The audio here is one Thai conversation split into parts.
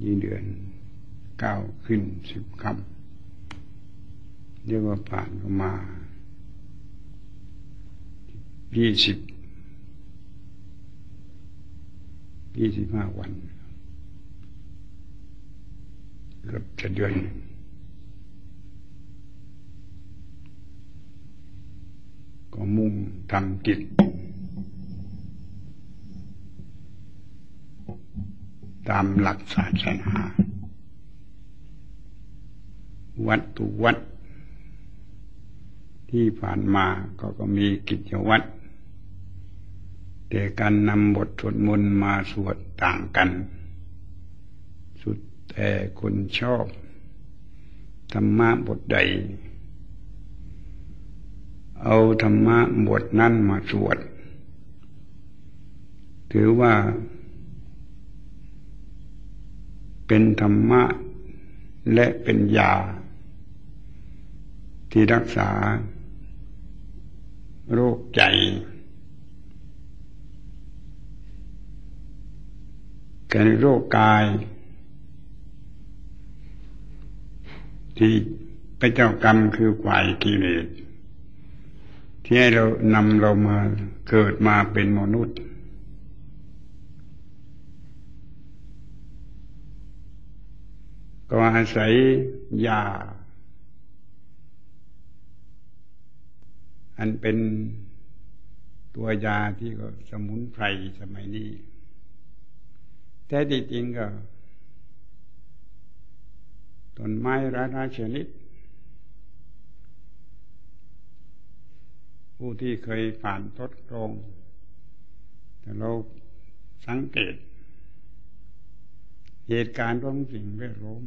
ที่เดือน9ขึ้น10ค่ำเรียกว่าผ่านเข้ามา25 วันเกือบจะเดือนหนึ่งก็มุ่งทำกิจตามหลักศาสนาวัดทุกวัดที่ผ่านมาก็มีกิจวัตรแต่การนำบทสวดมนต์มาสวดต่างกันสุดแต่คนชอบธรรมะบทใดเอาธรรมะบทนั้นมาสวดถือว่าเป็นธรรมะและเป็นยาที่รักษาโรคใจกับโรคกายที่พระเจ้ากรรมคือฝ่ายกิเลสที่ให้เรานำเรามาเกิดมาเป็นมนุษย์ก็อาศัยยาอันเป็นตัวยาที่ก็สมุนไพรสมัยนี้แท้ที่จริงก็ต้นไม้หลายชนิดผู้ที่เคยผ่านทดลองแต่เราสังเกตเหตุการณ์ของสิ่งแวดล้อม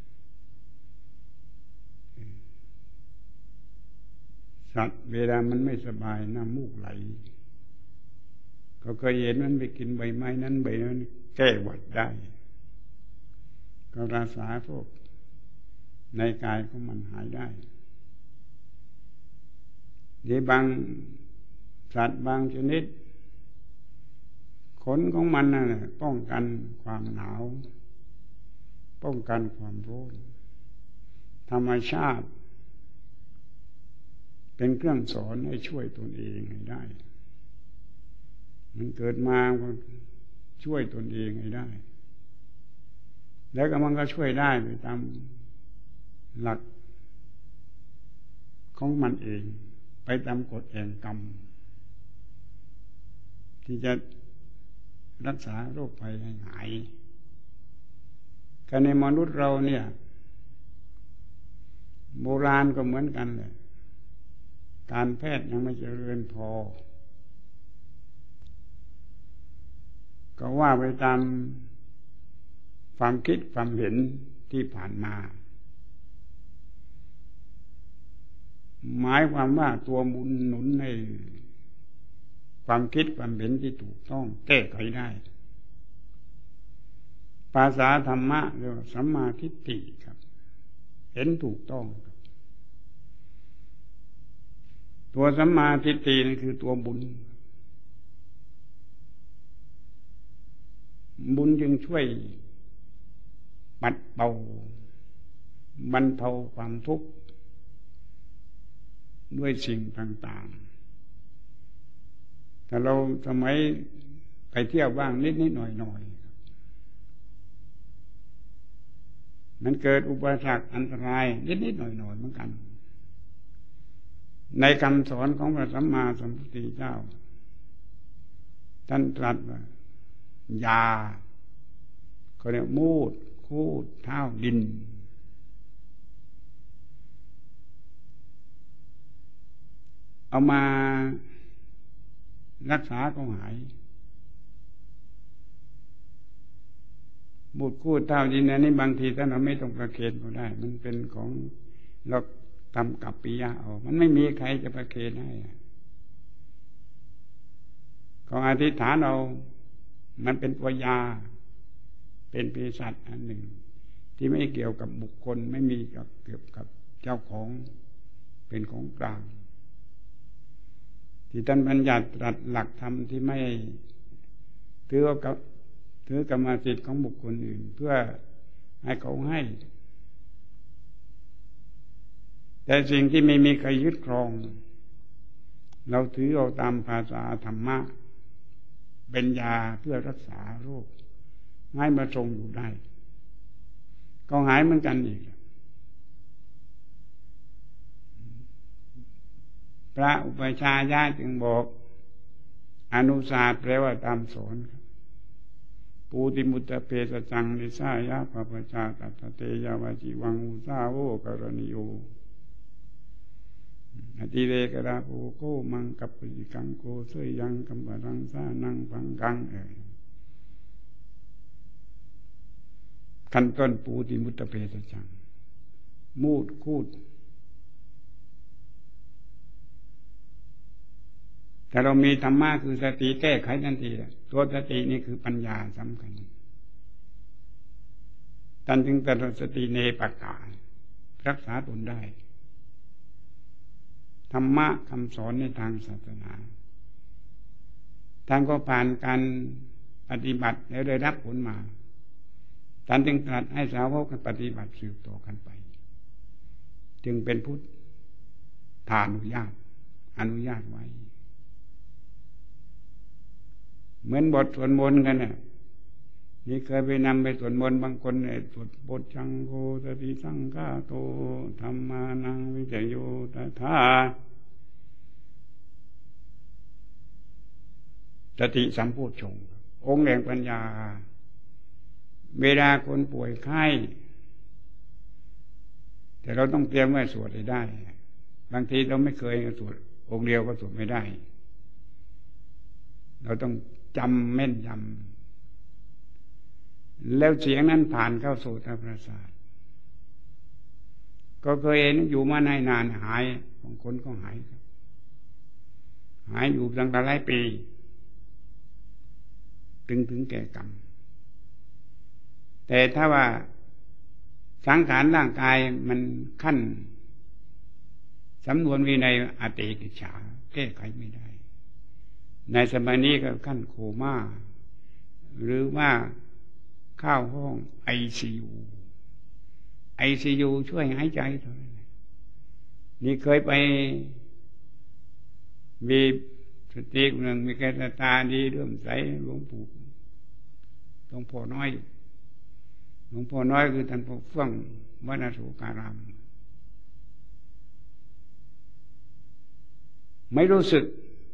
สัตว์เวลามันไม่สบายน้ำมูกไหลก็เคยเห็นมันไปกินใบไม้นั้นใบนั้นแก้หวัดได้ก็รักษาพวกในกายของมันหายได้เดี๋ยวบางสัตว์บางชนิดขนของมันน่ะป้องกันความหนาวป้องกันความร้อนธรรมชาติเป็นเครื่องสอนให้ช่วยตนเองให้ได้มันเกิดมาก็ช่วยตนเองให้ได้แล้วก็มันก็ช่วยได้ไปตามหลักของมันเองไปตามกฎแห่งกรรมที่จะรักษาโรคภัยให้หายการในมนุษย์เราเนี่ยโบราณก็เหมือนกันเลยการแพทย์ยังไม่เจริญพอก็ว่าไปตามความคิดความเห็นที่ผ่านมาหมายความว่าตัวบุญหนุนให้ความคิดความเห็นที่ถูกต้องแก้ไขได้ภาษาธรรมะเรียกว่าสัมมาทิฏฐิครับเห็นถูกต้องครับตัวสัมมาทิฏฐินั่นคือตัวบุญบุญจึงช่วยปัดเป่าบรรเทาความทุกข์ด้วยสิ่งต่างๆแต่เราสมัยไปเที่ยวบ้างนิดๆหน่อยๆมันเกิดอุปสรรคอันตรายนิดๆหน่อยๆเหมือนกันในคำสอนของพระสัมมาสัมพุทธเจ้าท่านตรัสว่ายาเขาเรียกมูดคูดเท้าดินเอามารักษาก็หายมูดคูดเท้าดินอันนี้บางทีท่านเราไม่ต้องประเคนก็ได้มันเป็นของเราทำกับปิยะเอามันไม่มีใครจะประเคนให้ก็อธิษฐานเอามันเป็นตัวยาเป็นเภสัชอันหนึ่งที่ไม่เกี่ยวกับบุคคลไม่มีเกี่ยวกับเจ้าของเป็นของกลางที่ท่านบัญญัติตรัสหลักธรรมที่ไม่ถือกรรมสิทธิ์ของบุคคลอื่นเพื่อให้เขาให้แต่สิ่งที่ไม่มีใครยึดครองเราถือเอาตามภาษาธรรมะเป็นยาเพื่อรักษาโรคให้มาทรงอยู่ได้ก็หายเหมือนกันอีกพระอุปชายะจึงบอกอนุสาสแปลว่าตามสอนปูติมุตตะเพสจังนิสายะปปชาตัตเตยาวาจิวังอุสาโวกรณิโยอติเรกราโภโกมังกัปปิกังโกเสยยังกัมปะรังสานังพังกังขั้นต้นปูติมุตตะเพสจังมูดคูดแต่เรามีธรรมะคือสติแก้ไขทันทีตัวสตินี่คือปัญญาสำคัญตันถึงตรสติเนปการักษาตนได้ธรรมะคำสอนในทางศาสนาท่านก็ผ่านการปฏิบัติแล้วได้รับผลมาท่านจึงตรัสให้สาวกปฏิบัติสืบต่อกันไปจึงเป็นพุทธานุญาตอนุญาตไว้เหมือนบทสวดมนต์กันน่ะนี่เคยไปนำไปสวดมนต์บางคนเนี่ยสวดบทชังโฆสติสังฆาโตธัมมานังวิจโยตถาสติสัมโพชฌงค์องค์แห่งปัญญาเวลาคนป่วยไข้แต่เราต้องเตรียมไว้สวดให้ได้บางทีเราไม่เคยสวดองค์เดียวก็สวดไม่ได้เราต้องจำแม่นยำแล้วเสียงนั้นผ่านเข้าโสตประสาทก็เคยเห็นอยู่มาในนานหายบางคนก็หายครับหายอยู่ตั้งแต่หลายปีถึงแก่กรรมแต่ถ้าว่าสังขารร่างกายมันขั้นสำนวนวินัยอติกิจฉาแก้ไขไม่ได้ในสมัยนี้ก็ขั้นโคม่าหรือว่าเข้าห้องICU ช่วยหายใจเท่านั้นนี่เคยไปมีสติคนหนึ่งมีแกตาดีเรื่อมใสหลวงพ่อน้อยคือท่านพ่อเฟื่องวรรณโสการามไม่รู้สึก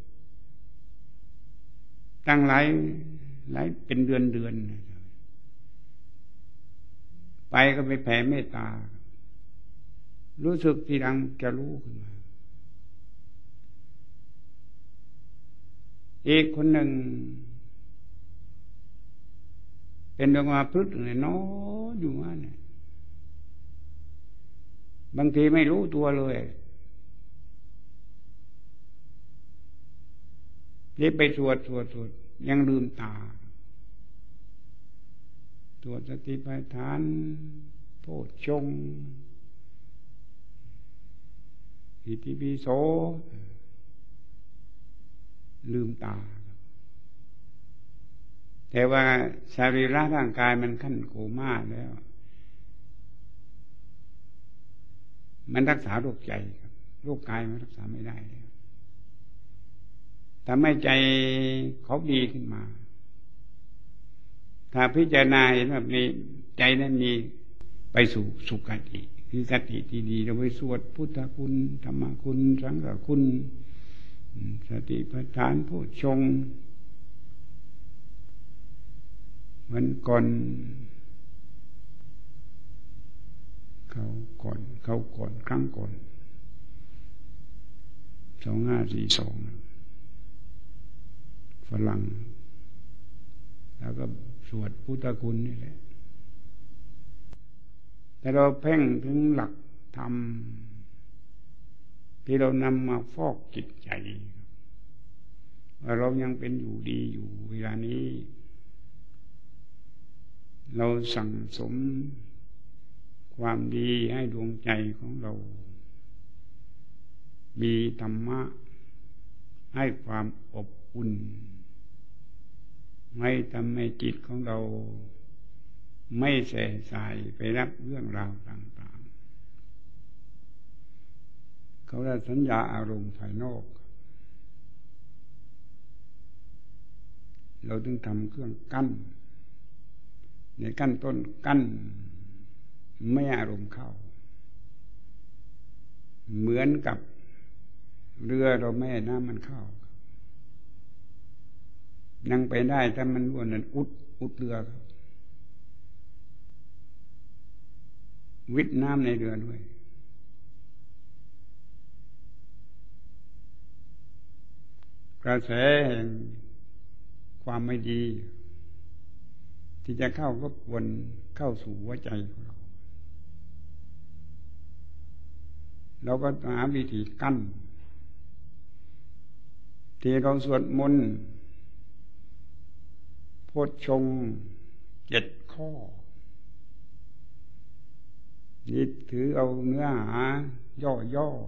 ตั้งหลายเป็นเดือนไปก็ไปแผ่เมตตารู้สึกทีหลังจะรู้ขึ้นมาอีกคนหนึ่งเป็นดวงอาพึกเนี่ยน้ออยู่ว่าเนี่ยบางทีไม่รู้ตัวเลยนี่ไปสวดยังลืมตาสวดสติปัฏฐานโพชฌงค์อิติปิโสลืมตาแต่ว่าสรีระร่างกายมันขั้นโคม่าแล้วมันรักษาโรคใจครับโรคกายมันรักษาไม่ได้แล้วทำให้ใจเขาดีขึ้นมาถ้าพิจารณาเห็นแบบนี้ใจนั้นมีไปสู่สุคติคือคติที่ดีเราไปสวดพุทธคุณธรรมคุณสังฆคุณสติปัฏฐานโพชฌงค์มันก่อนเขาก่อนครั้งก่อน2542ฝรั่งแล้วก็สวดพุทธคุณนี่แหละแต่เราเพ่งถึงหลักธรรมที่เรานำมาฟอกจิตใจว่าเรายังเป็นอยู่ดีอยู่เวลานี้เราสั่งสมความดีให้ดวงใจของเรามีธรรมะให้ความอบอุ่นให้ทำให้จิตของเราไม่แส่สายไปรับเรื่องราวต่างๆเขาได้สัญญาอารมณ์ภายนอกเราถึงทำเครื่องกั้นในกั้นต้นกั้นไม่อารมณ์เข้าเหมือนกับเรือเราไม่ให้น้ำมันเข้านั่งไปได้ถ้ามันวนนั้นอุดเรือครับวิทน้ำในเรือด้วยกระแสแห่งความไม่ดีที่จะเข้ารบกวนเข้าสู่หัวใจของเราเราก็หาวิธีกั้นที่เราสวดมนต์โพชฌงค์7 ข้อนี่ถือเอาเนื้อหาย่อ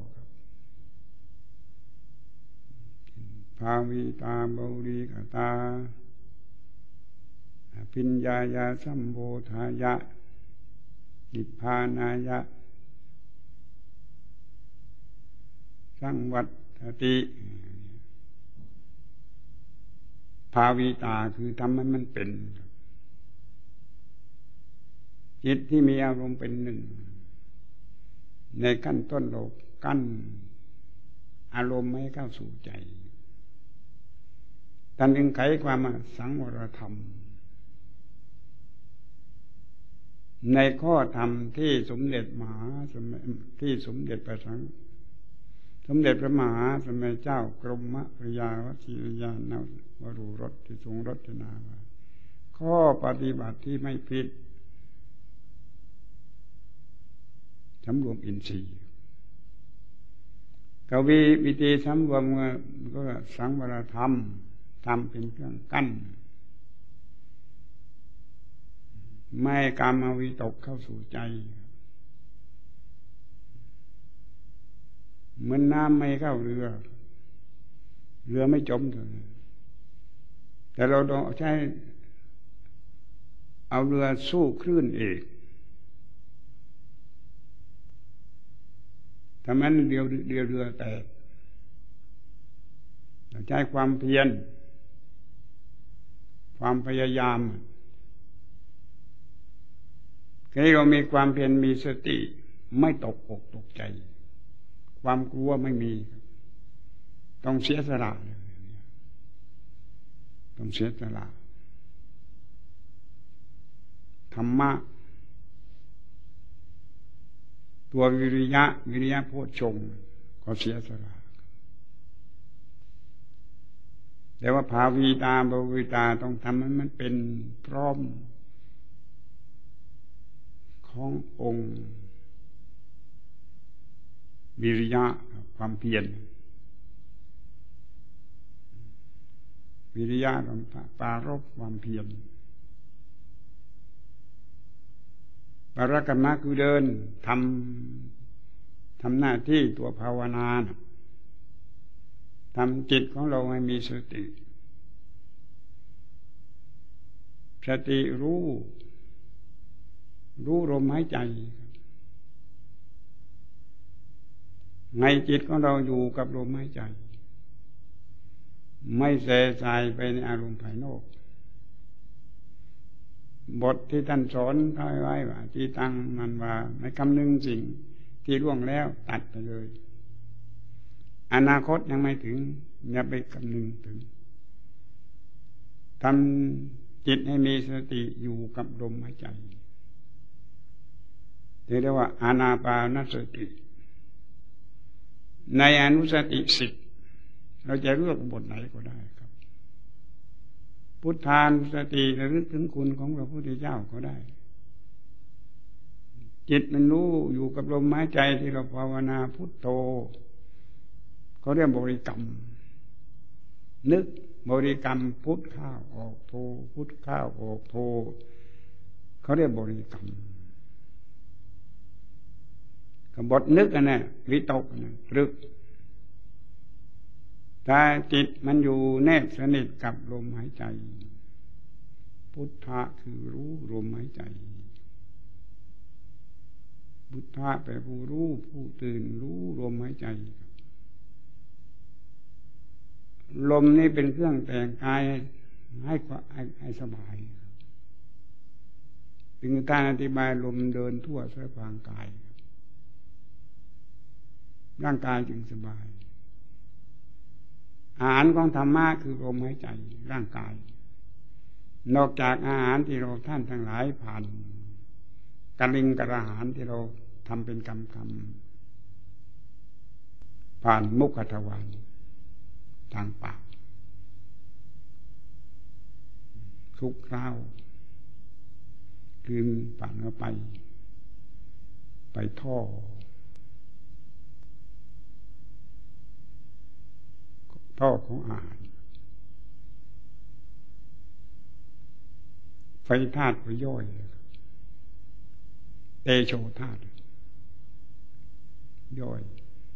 ภาวิตาบริกตาปิญญายาสัมโพธายะนิพพานายะสังวัตติภาวิตาคือทำให้มันเป็นจิตที่มีอารมณ์เป็นหนึ่งในขั้นต้นเรากั้นอารมณ์ไม่ให้เข้าสู่ใจท่านจึงไขความสังวรธรรมในข้อธรรมที่สมเด็จพระมหาสมเด็จพระมหาสมณเจ้ากรมพระยาวชิรยานวโรรสที่ทรงรจนาว่าข้อปฏิบัติที่ไม่ผิดสำรวมอินทรีย์กวีวิธีสำรวมก็สังวรธรรมทำเป็นเครื่องกั้นไม่กามวิตกเข้าสู่ใจเหมือนน้ำไม่เข้าเรือไม่จมเลยแต่เราต้องใช้เอาเรือสู้คลื่นเอกทำนั้นเรือแตกเราใช้ความเพียรความพยายามให้เรามีความเพียรมีสติไม่ตกอกตกใจความกลัวไม่มีต้องเสียสละต้องเสียสละธรรมะตัววิริยะโพชฌงค์ก็เสียสละแต่ว่าภาวีตาบวิตาต้องทำให้มันเป็นพร้อมขององค์วิริยะความเพียรวิริยะต้องปรารภความเพียรปรากรรมะคือเดินทำหน้าที่ตัวภาวนาทำจิตของเราให้มีสติรู้ลมหายใจในจิตของเราอยู่กับลมหายใจไม่แส่สายไปในอารมณ์ภายนอกบทที่ท่านสอนไว้ว่าที่ตั้งมันว่าไม่คำนึงสิ่งที่ล่วงแล้วตัดไปเลยอนาคตยังไม่ถึงอย่าไปคำนึงถึงทำจิตให้มีสติอยู่กับลมหายใจเรียกว่าอานาปานสติในอนุสติ10เราจะเลือกบทไหนก็ได้ครับพุทธานุสติระลึกถึงคุณของพระพุทธเจ้าก็ได้จิตมันรู้อยู่กับลมหายใจที่เราภาวนาพุทโธเขาเรียกบริกรรมนึกบริกรรมพุทเข้าออกโธพุทเข้าออกโธเขาเรียกบริกรรมบทนึกอันนั้นวิตกนะรึกถ้าจิตมันอยู่แนบสนิทกับลมหายใจพุทธะคือรู้ลมหายใจพุทธะแปลผู้รู้ผู้ตื่นรู้ลมหายใจลมนี้เป็นเครื่องแต่งกายให้สบายถึงการอธิบายลมเดินทั่วสภางกายร่างกายจึงสบายอาหารของธรรมะคือลมหายใจร่างกายนอกจากอาหารที่เราท่านทั้งหลายผ่านกะลิงกระหารที่เราทำเป็นกรรมผ่านมุขทวารทางปากทุกคราวคืนผ่านเข้าไปท่อของอาหารไฟธาตุก็ย่อยเตโชธาตุย่อย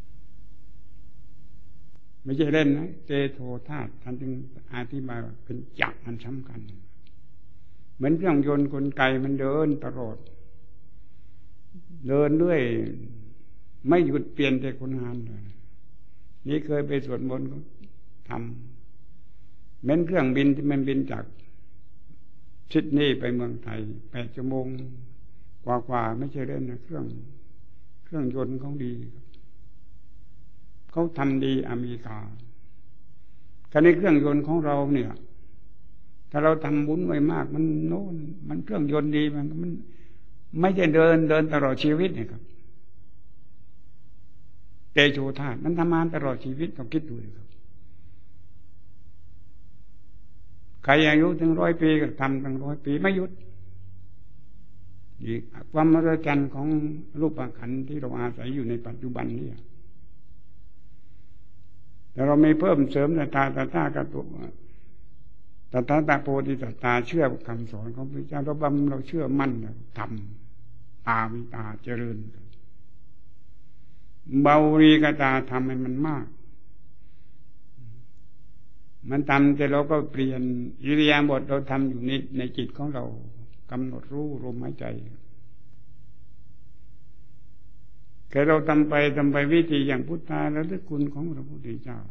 ไม่ใช่เล่นนะเตโชธาตุท่านจึงอธิบายว่าเป็นจักรอันสำคัญเหมือนเครื่องยนต์กลไกมันเดินตลอดเดินด้วยไม่หยุดเปลี่ยนแต่คนงานเลยนี่เคยไปสวดมนต์ก็ทำเหมือนเครื่องบินที่มันบินจากซิดนีย์ไปเมืองไทย8 ชั่วโมงกว่าไม่ใช่เล่นนะเครื่องยนต์เขาดีเขาทำดีอเมริกาการในเครื่องยนต์ของเราเนี่ยถ้าเราทำบุญไว้มากมันโน่นมันเครื่องยนต์ดีมันไม่ใช่เดินตลอดชีวิตเนี่ยครับเตโชธาตุมันทำงานตลอดชีวิตต้องคิดดูครับใครอายุถึง100 ปีก็ทำตั้ง100 ปีไม่หยุดอีกความมหัศจรรย์ของรูปขันธ์ที่เราอาศัยอยู่ในปัจจุบันนี่แต่เราไม่เพิ่มเสริมตากับตัวตาโพธิสัตตาเชื่อคำสอนของพระเจ้าเราเชื่อมั่นทำวิตาเจริญเบารีกตาทำให้มันมากมันทำแต่เราก็เปลี่ยนอิริยาบถเราทำอยู่ในจิตของเรากำหนดรู้ลมหายใจแค่เราทำไปวิธีอย่างพุทธาและลึกคุณของพระพุทธเจ้า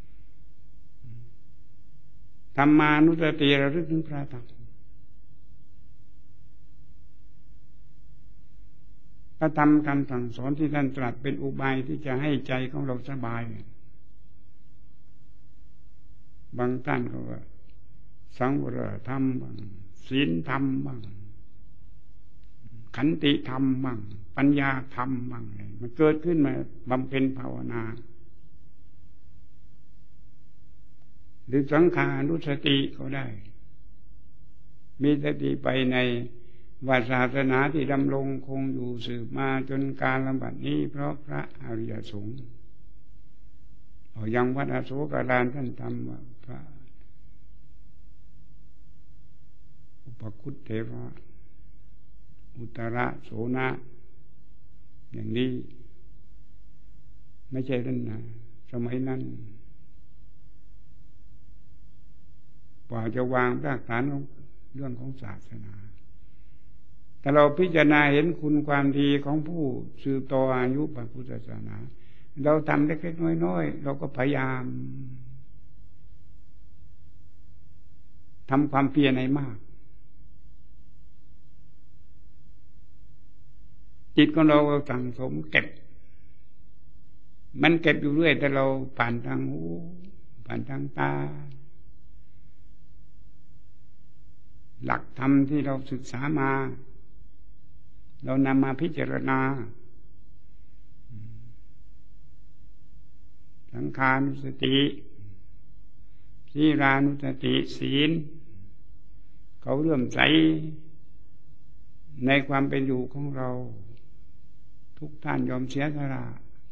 ธรรมานุสติระลึกถึงพระธรรมพระธรรมคำสั่งสอนที่ท่านตรัสเป็นอุบายที่จะให้ใจของเราสบายบางท่านก็ว่าสังวรธรรมบ้างศีลธรรมบ้างขันติธรรมบ้างปัญญาธรรมบ้างมันเกิดขึ้นมาบำเพ็ญภาวนาหรือสังขานุสติก็ได้มีสติไปในว่าศาสนาที่ดำรงคงอยู่สืบมาจนกาลบัดนี้เพราะพระอริยสงฆ์อย่างวัดอโศการามท่านทำว่าพระอุปคุตเถระอุตระโสนะอย่างนี้ไม่ใช่เรื่องนะสมัยนั้นกว่าจะวางรากฐานของเรื่องของศาสนาแต่เราพิจารณาเห็นคุณความดีของผู้สืบต่ออายุพระพุทธศาสนาเราทำเล็กๆน้อยๆเราก็พยายามทำความเพียรให้มากจิตของเราสั่งสมเก็บมันเก็บอยู่เรื่อยแต่เราผ่านทางหูผ่านทางตาหลักธรรมที่เราศึกษามาเรานำมาพิจารณาสังขานุสติศีลานุสติศีลเขาเลื่อมใสในความเป็นอยู่ของเราทุกท่านยอมเสียสละ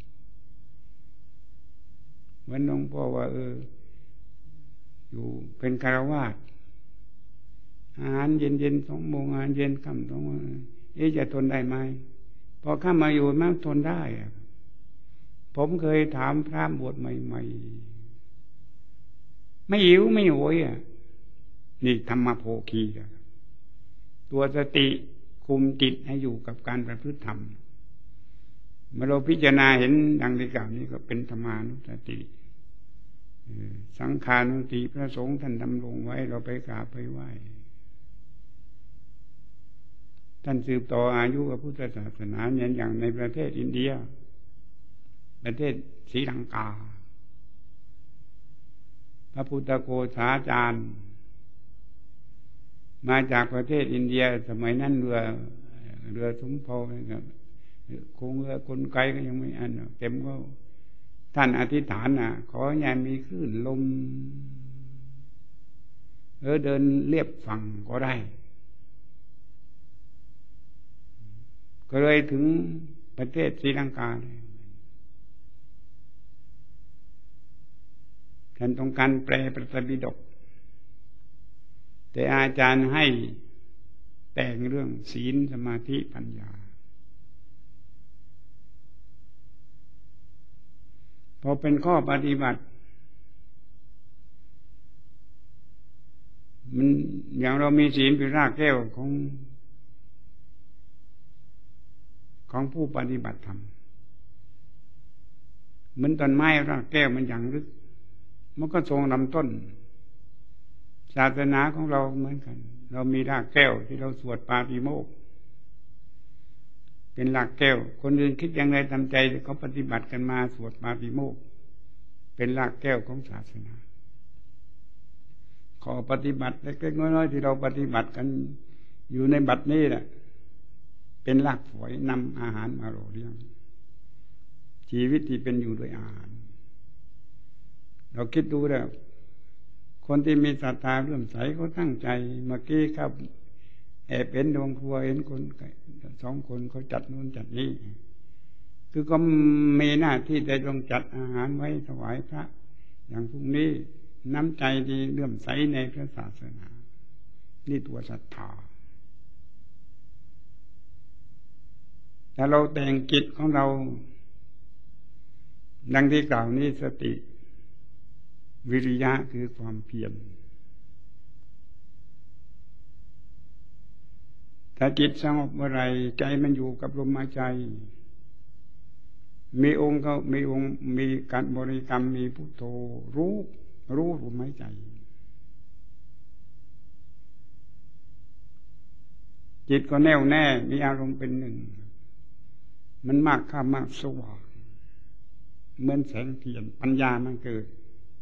เหมือนหลวงพ่อว่าอยู่เป็นคฤหัสถ์อาหารเย็นๆ2 โมงอาหารเย็นค่ำ2 โมงจะทนได้ไหมพอข้ามาอยู่มันทนได้ผมเคยถามพระบวชใหม่ๆไม่หิวไม่โหยนี่ธรรมโภคีตัวสติคุมจิตให้อยู่กับการประพฤติธรรมเมื่อเราพิจารณาเห็นดังที่กล่าวนี้ก็เป็นธรรมานุสติสังขานุสติพระสงฆ์ท่านดำรงไว้เราไปกราบไปไหว้ท่านสืบต่ออายุพระพุทธศาสนาอย่างในประเทศอินเดียประเทศศรีลังกาพระพุทธโฆษาจารย์มาจากประเทศอินเดียสมัยนั้นเรือสมภพโครงเรือกลไกก็ยังไม่อันเต็มก็ท่านอธิษฐานขออย่ามีคลื่นลมเดินเลียบฝั่งก็ได้ก็เลยถึงประเทศศรีลังกาท่านต้องการแปลพระไตรปิฎกแต่อาจารย์ให้แต่งเรื่องศีลสมาธิปัญญาพอเป็นข้อปฏิบัติมันอย่างเรามีศีลเป็นรากแก้วของผู้ปฏิบัติธรรมเหมือนต้นไม้รากแก้วมันอย่างลึกมันก็ทรงลำต้นศาสนาของเราเหมือนกันเรามีรากแก้วที่เราสวดปาฏิโมกข์เป็นรากแก้วคนอื่นคิดอย่างไรทำใจเขาปฏิบัติกันมาสวดปาฏิโมกข์เป็นรากแก้วของศาสนาขอปฏิบัติเล็กๆน้อยๆที่เราปฏิบัติกันอยู่ในบัดนี้แหละเป็นรากฝอยนำอาหารมาหล่อเลี้ยงชีวิตที่เป็นอยู่ด้วยอาหารเราคิดดูแล้วคนที่มีศรัทธาเลื่อมใสเขาตั้งใจเมื่อกี้ครับแอบเห็นดวงครัวเห็นคนสองคนเขาจัดนู่นจัดนี่คือก็มีหน้าที่ได้ต้องจัดอาหารไว้ถวายพระอย่างพรุ่งนี้น้ำใจที่เลื่อมใสในพระศาสนานี่ตัวศรัทธาแต่เราแต่งจิตของเราดังที่กล่าวนี้สติวิริยะคือความเพียรถ้าจิตสงบเมื่อไรใจมันอยู่กับลมหายใจมีองค์ก็มีองค์มีการบริกรรมมีพุทโธรู้ลมหายใจจิตก็แน่วแน่มีอารมณ์เป็นหนึ่งมันมากข้ามากสว่างเหมือนแสงเทียนปัญญามันเกิด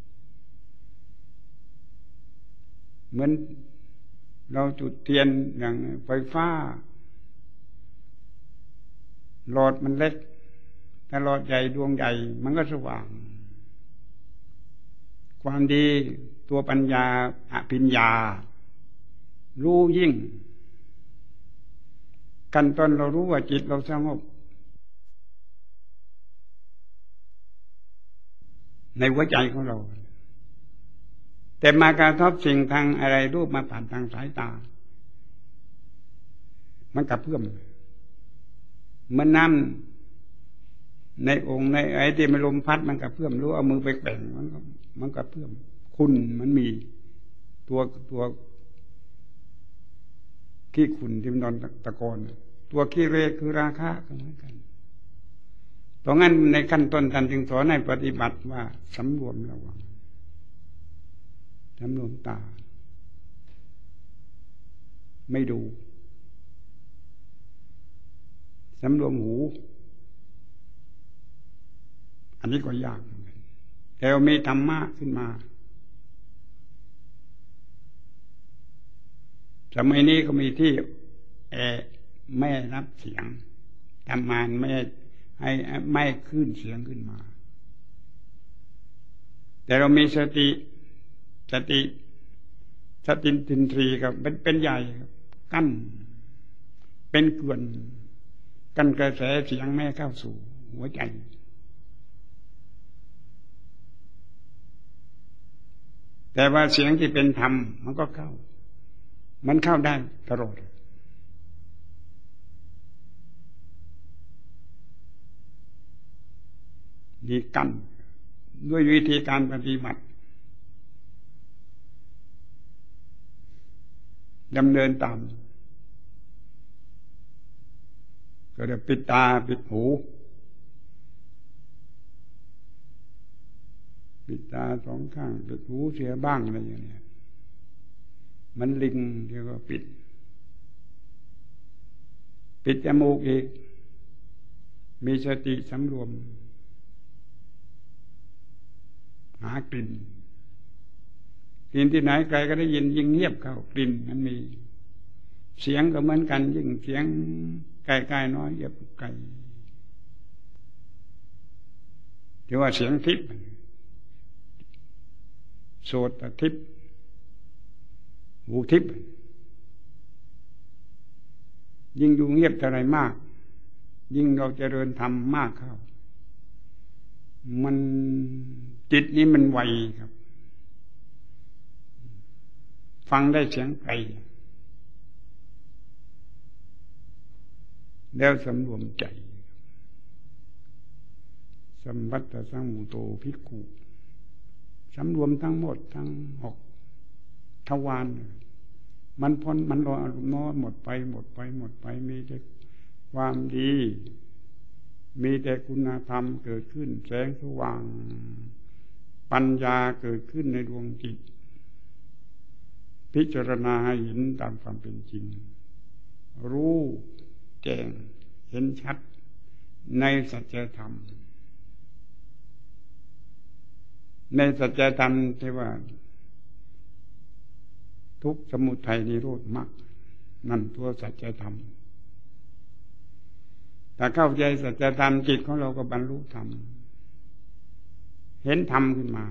เหมือนเราจุดเทียนอย่างไฟฟ้าหลอดมันเล็กแต่หลอดใหญ่ดวงใหญ่มันก็สว่างความดีตัวปัญญาอภิญญารู้ยิ่งขั้นต้นเรารู้ว่าจิตเราสงบในหัวใจของเราแต่มากระทบสิ่งทางอะไรรูปมาผ่านทางสายตามันกระเพื่อมมันน้ำในองค์ในไอ้ที่มันลมพัดมันกระเพื่อมรู้เอามือไปแกว่งมันกระเพื่อมคุณมันมีตัวขี้ขุ่นที่มันนอนตะกอนตัวขี้เรคือราคะก็เหมือนกันเพราะงั้นในขั้นต้นท่านจึงสอนให้ปฏิบัติว่าสำรวมระวังสำรวมตาไม่ดูสำรวมหูอันนี้ก็ยากเหมือนกันแต่เรามีธรรมะขึ้นมาสมัยนี้ก็มีที่ไม่รับเสียงทำงานไม่ขึ้นเสียงขึ้นมาแต่เรามีสติตินทรีกับเป็นใหญ่กั้นเป็นเกลื่อนกันกระแสเสียงไม่เข้าสู่หัวใจแต่ว่าเสียงที่เป็นธรรมมันก็เข้าได้ตลอดดีกันด้วยวิธีการปฏิบัติดำเนินตามก็เดี๋ยวปิดตาปิดหูปิดตาสองข้างปิดหูเสียบ้างอะไรอย่างนี้มันลิงเดี๋ยวก็ปิดจมูกอีกมีสติสำรวมหากลิ่นที่ไหนไกลก็ได้ยินยิ่งเงียบเข้ากลิ่นมันมีเสียงก็เหมือนกันยิ่งเสียงไกลๆน้อยเงียบไกลที่ว่าเสียงทิพย์โสตทิพย์หูทิพย์ยิ่งอยู่เงียบเท่าไรมากยิ่งเราเจริญธรรมมากเข้ามันจิตนี้มันไวครับฟังได้เสียงไกลแล้วสำรวมใจสัมปัตตสังมุโตภิกขุสำรวมทั้งหมดทั้ง6 ทวารมันพ้นมันรออารมณ์น้อยหมดไปมีแต่ความดีมีแต่คุณธรรมเกิดขึ้นแสงสว่างปัญญาเกิดขึ้นในดวงจิตพิจารณาให้เห็นตามความเป็นจริงรู้แจ้งเห็นชัดในสัจธรรมที่ว่าทุกข์สมุทัยนิโรธมรรคนั่นตัวสัจธรรมแต่เข้าใจสัจธรรมจิตของเราก็บรรลุธรรมเห็นธรรมขึ้นมา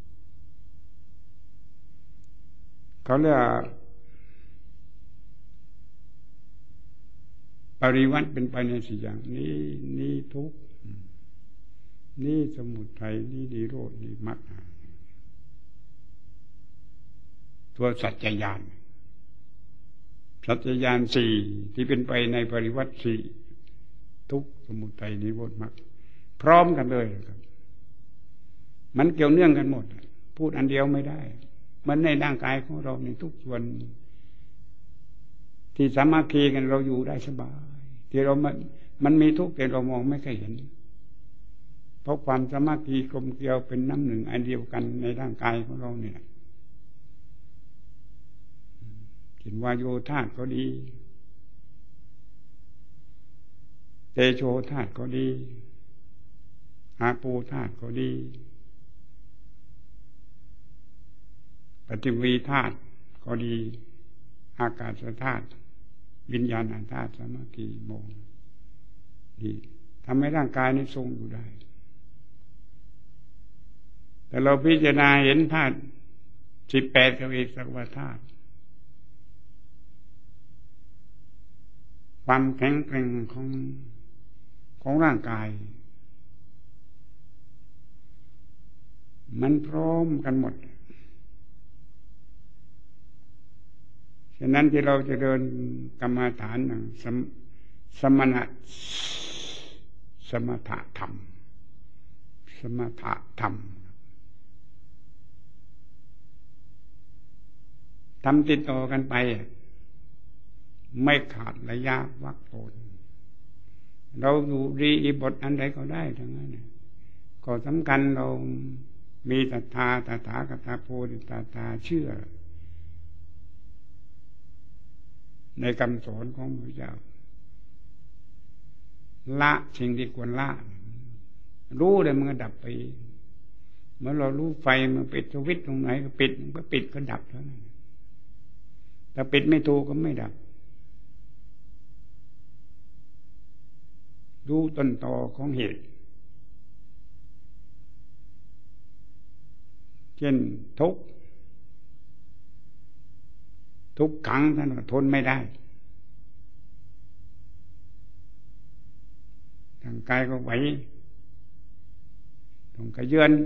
เขาเรียกปริวัติเป็นไปใน4 อย่างนี้ทุกข์นี่สมุทัยนี่นิโรธนี่มรรคตัวสัจจญาณ4ที่เป็นไปในปริวัติ4ทุกข์สมุทัยนิโรธมรรคพร้อมกันเลยครับมันเกี่ยวเนื่องกันหมดพูดอันเดียวไม่ได้มันในร่างกายของเราในทุกส่วนที่สามัคคีกันเราอยู่ได้สบายที่เรามันมีทุกข์แต่เรามองไม่เคยเห็นเพราะความสามัคคีกลมเกลียวเป็นน้ำหนึ่งอันเดียวกันในร่างกายของเราเนี่ยเห็นว่าโยธาตุก็ดีเตโชธาตุก็ดีอาโปธาตุก็ดีปฐวีธาตุก็ดีอากาศธาตุวิญญาณธาตุสามัคคีมองดีทำให้ร่างกายนี้ทรงอยู่ได้แต่เราพิจารณาเห็นธาตุ18กับอีกสักว่าธาตุความแข็งแกร่งของร่างกายมันพร้อมกันหมดฉะนั้นที่เราจะเดินกรรมฐานสมถธรรมทำติดต่อกันไปไม่ขาดระยะวรรคตนเราอยู่ดีบทอันใดก็ได้ทั้งนั้นก็สำคัญเรามีศรัทธาตถาคตโพธิตาเชื่อในคำสอนของพระเจ้าละสิ่งที่ควรละรู้เลยมันก็ดับไปเมื่อเรารู้ไฟมันปิดสวิตช์ตรงไหนก็ปิดมันก็ปิดก็ดับเท่านั้นแต่ปิดไม่ถูกก็ไม่ดับรู้ต้นตอของเหตุเช่นทุกขังท่านทนไม่ได้ทางกายก็ไหวต้องกระเยือน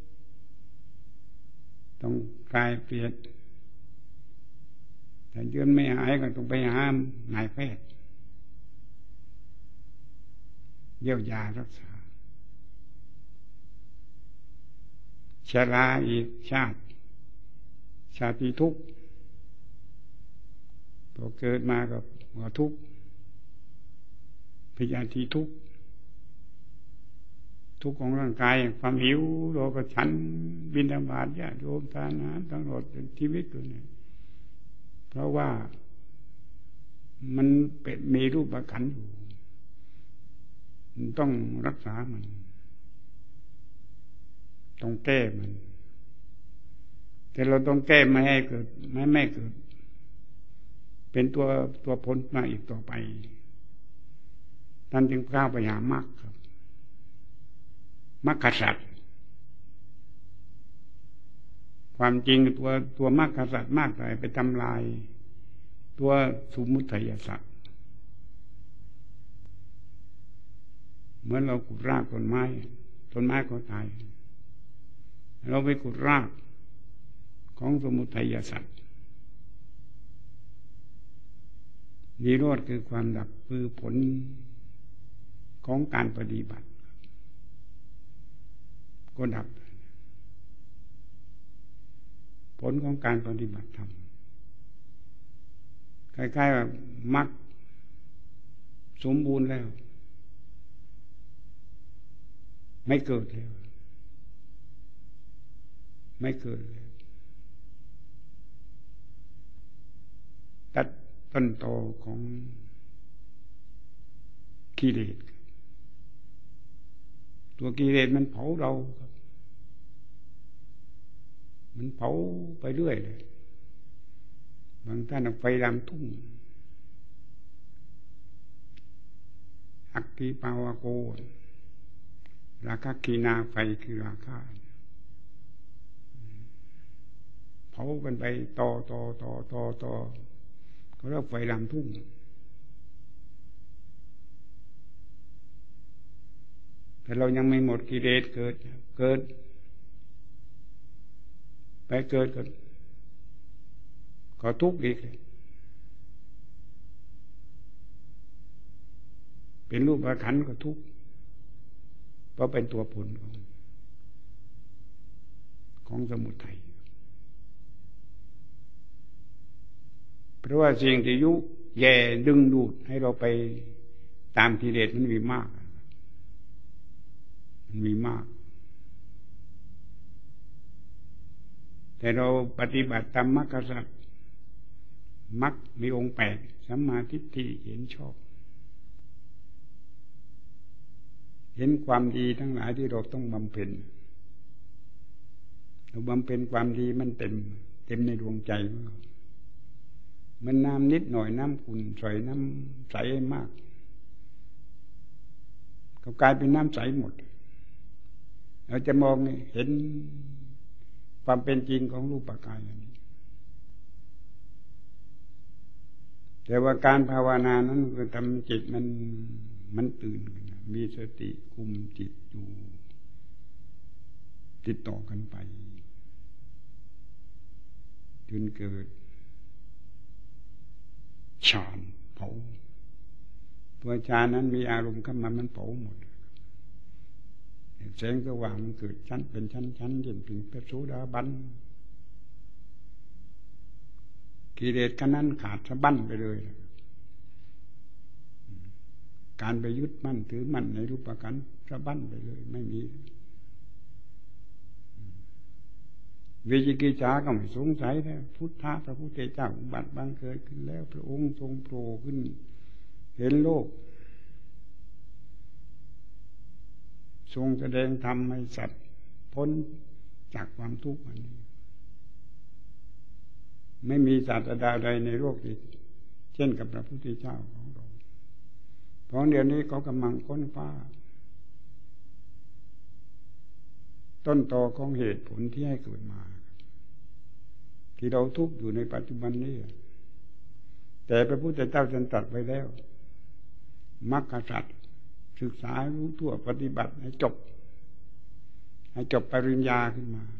ต้องกายเปลี่ยนแต่เยือนไม่หายก็ต้องไปหานายแพทย์เยียวยารักษาชราอีกชาติทุกข์พอเกิดมาก็ทุกข์พยาธิทุกข์ของร่างกายความหิวโลกฉันบิณฑบาตญาติโยมทานอาหารตลอดชีวิตตัวนี้เพราะว่ามันเป็นมีรูปขันธ์อยู่ต้องรักษามันต้องแก้มันแต่เราต้องแก้ไม่ให้เกิดไม่เกิดเป็นตัวพ้นมาอีกต่อไปท่านจึงก้าวไปหามรรคครับมรรคสัตว์ความจริงตัวมรรคสัตว์มากไปทำลายตัวสมุทัยสัตว์เหมือนเราขุดรากต้นไม้ก็ตายเราไปขุดรากของสมุทัยสัตว์นิโรธคือความดับคือผลของการปฏิบัติก็ดับผลของการปฏิบัติธรรมคล้ายๆว่ามรรคสมบูรณ์แล้วไม่เกิดแล้วไม่เกิดเลยตัดต้นตอของกิเลสตัวกิเลสมันเผาเราครับมันเผาไปเรื่อยเลยบางท่านเอาไฟลามทุ่งอักขีปาวโกราคะกีนาไฟคือราคะเผากันไปต่อเขาเรียกไฟลามทุ่งแต่เรายังไม่หมดกิเลสเกิดไปเกิดก็ทุกข์อีกเป็นรูปขันธ์ก็ทุกข์เพราะเป็นตัวผลของสมุทัยเพราะว่าสิ่งที่ยุแย่ดึงดูดให้เราไปตามกิเลสมันมีมากแต่เราปฏิบัติตามมรรคสัตว์มรรคมีองค์8สัมมาทิฏฐิเห็นชอบเห็นความดีทั้งหลายที่เราต้องบำเพ็ญเราบำเพ็ญความดีมันเต็มในดวงใจมันน้ำนิดหน่อยน้ำขุ่นใส่น้ำใสมากก็กลายเป็นน้ำใสหมดเราจะมองเห็นความเป็นจริงของรูปกายอย่างนี้แต่ว่าการภาวนานั้นคือทำจิตมันตื่นมีสติคุมจิตอยู่ติดต่อกันไปจนเกิดฌานเผาตัวฌานนั้นมีอารมณ์เข้ามามันเผาหมดแสงสว่างมันเกิดชั้นเป็นชั้นเย็นถึงเป็นโสดาบันกิเลสขั้นนั้นขาดสะบั้นไปเลยการไปยึดมั่นถือมั่นในรูปขันธ์สะบั้นไปเลยไม่มีวิจิกิจฉาก็ไม่สงสัยแล้วพุทธะพระพุทธเจ้าบัดบังเกิดขึ้นแล้วพระองค์ทรงโผล่ขึ้นเห็นโลกทรงแสดงธรรมให้สัตว์พ้นจากความทุกข์อันนี้ไม่มีศาสดาใดในโลกนี้เช่นกับพระพุทธเจ้าของเราเพราะเดี๋ยวนี้เขากำลังค้นคว้าต้นตอของเหตุผลที่ให้เกิดมาที่เราทุกข์อยู่ในปัจจุบันนี้แต่พระพุทธเจ้าท่านตรัสไว้แล้วมรรคสัตว์ศึกษารู้ทั่วปฏิบัติให้จบปริญญาขึ้นมา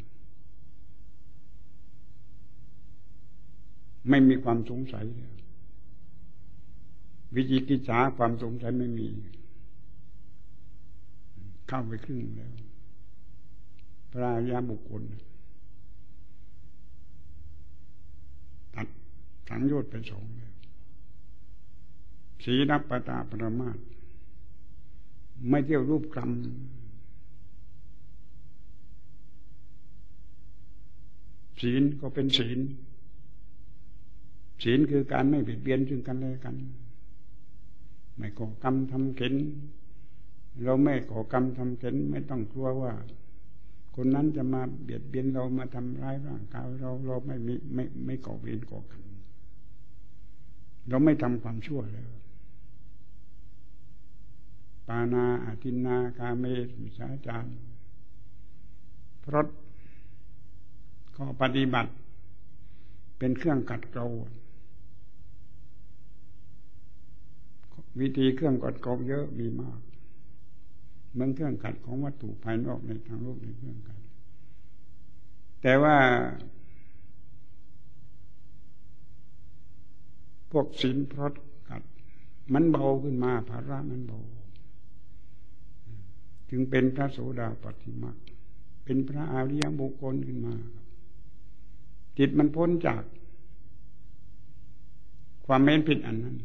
ไม่มีความสงสัยวิจิกิจฉาความสงสัยไม่มีเข้าไปครึ่งแล้วพระอริยบุคคลตัดสังโยชน์ไป2แล้วสีนับปตาปรมาสไม่เที่ยวรูปคลำศีลก็เป็นศีลคือการไม่เบียดเบียนซึ่งกันและกันไม่ก่อกรรมทำเข็ญเราไม่ก่อกรรมทำเข็ญไม่ต้องกลัวว่าคนนั้นจะมาเบียดเบียนเรามาทำร้ายร่างกายเราไม่ก่อเวรก่อกรรมเราไม่ทำความชั่วเลยปานาอาทินนากาเมมิจฉาจารเพราะข้อปฏิบัติเป็นเครื่องขัดเกลาวิธีเครื่องขัดเกลาเยอะมีมากเหมือนเครื่องขัดของวัตถุภายนอกในทางโลกในเครื่องขัดแต่ว่าพวกศีลพรตขัดมันเบาขึ้นมาภาระมันเบาจึงเป็นพระโสดาปัตติมรรคเป็นพระอริยบุคคลขึ้นมาจิตมันพ้นจากความเห็นผิดอันนั้น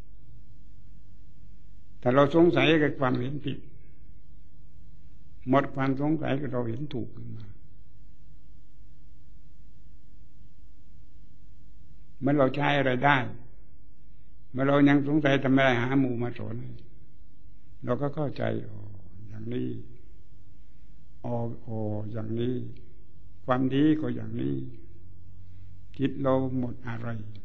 แต่เราสงสัยกับความเห็นผิดหมดความสงสัยก็เราเห็นถูกขึ้นมาเมื่อเราใช้อะไรได้เมื่อเรายังสงสัยทำไมได้หาหมู่มาสอนเราก็เข้าใจอย่างนี้อย่างนี้ความดีก็อย่างนี้จิตเราหมดอะไร